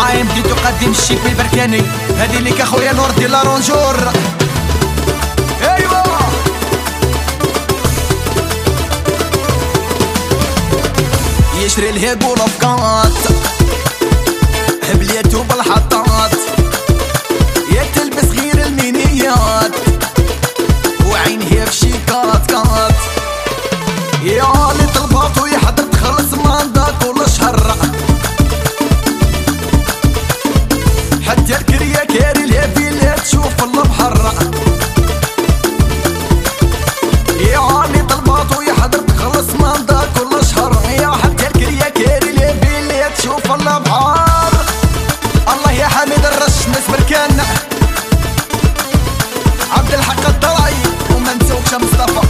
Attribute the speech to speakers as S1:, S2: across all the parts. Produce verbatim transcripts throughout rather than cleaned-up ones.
S1: عايم بديت تقدم الشيك بالبركاني، هادي ليك اخويا نور دي لا رونجور. ايوا يشري الهيب والافكات هبليتو بالحطات، يا تلبس غير المينيات وعينها في شيكات كات، يا اللي طلباتو يحضر تخلص ماندا كل شهر، حتى الكريا كاري الهافي اللي تشوف البحر، يا اللي طلباتو يحضر تخلص ماندا كل شهر، يا حتى الكريا كاري الهافي اللي تشوف البحر. الله يا حميد الرش ناس بركان عبد الحق الضرعي وما نسوكش مصطفى.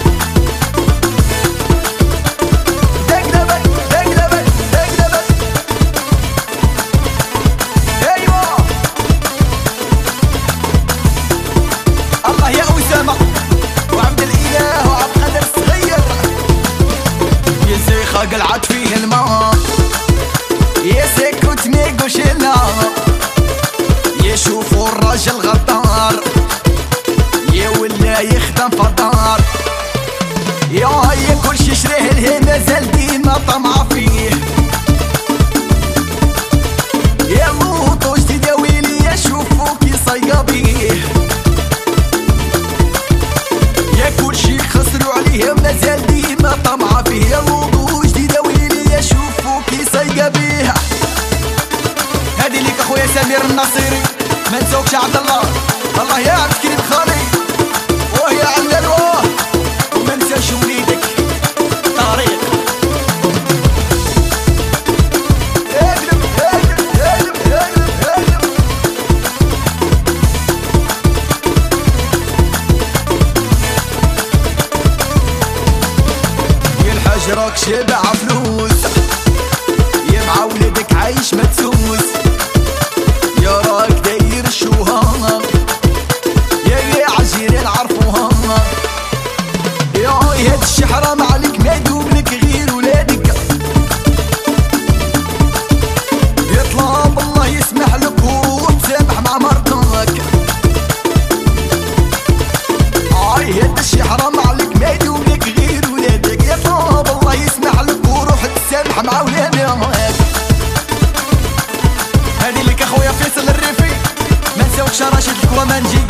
S1: وعبد الاله وعبد القادر الصغير يا زيخه قلعت فيه الماء، يا سكوت ميقو شلا يشوفوا الراجل غدار، يا ولا يخدم فدار، يا هيا كلشي شريه لهي مازال ديما طمع فيه، يا موطو جديد يا ويلي يشوفوك يصيبيه، يا كلشي خسروا عليه مازال ديما طمع فيه، يا موضوع جديدة ويلي يشوفوك يصيق بيه. هادي ليك اخويا سمير النصيري ما نسوكش عبد الله، الله يا عبد الكريم خالي وهي علال واه وما نساش وليدك طريق. اقلب اقلب اقلب اقلب اقلب راك شبع فلوس، يا مع ولادك عايش مدسوس، يا راك داير شوها، يا يا عجيرين عرفوها، يا هاد الشي حرام عليك ما يدوم لك غير ولادك، يطلع بالله يسمح لك وتسامح مع مرتك، اي هاد الشي حرام عليك ما يدوم لك غير ولادك، يطلع بالله يسمح لك وروح تسامح مع ولادك. هادي لك اخويا فيصل الريفي ما نساوكش راشد الكوامانجي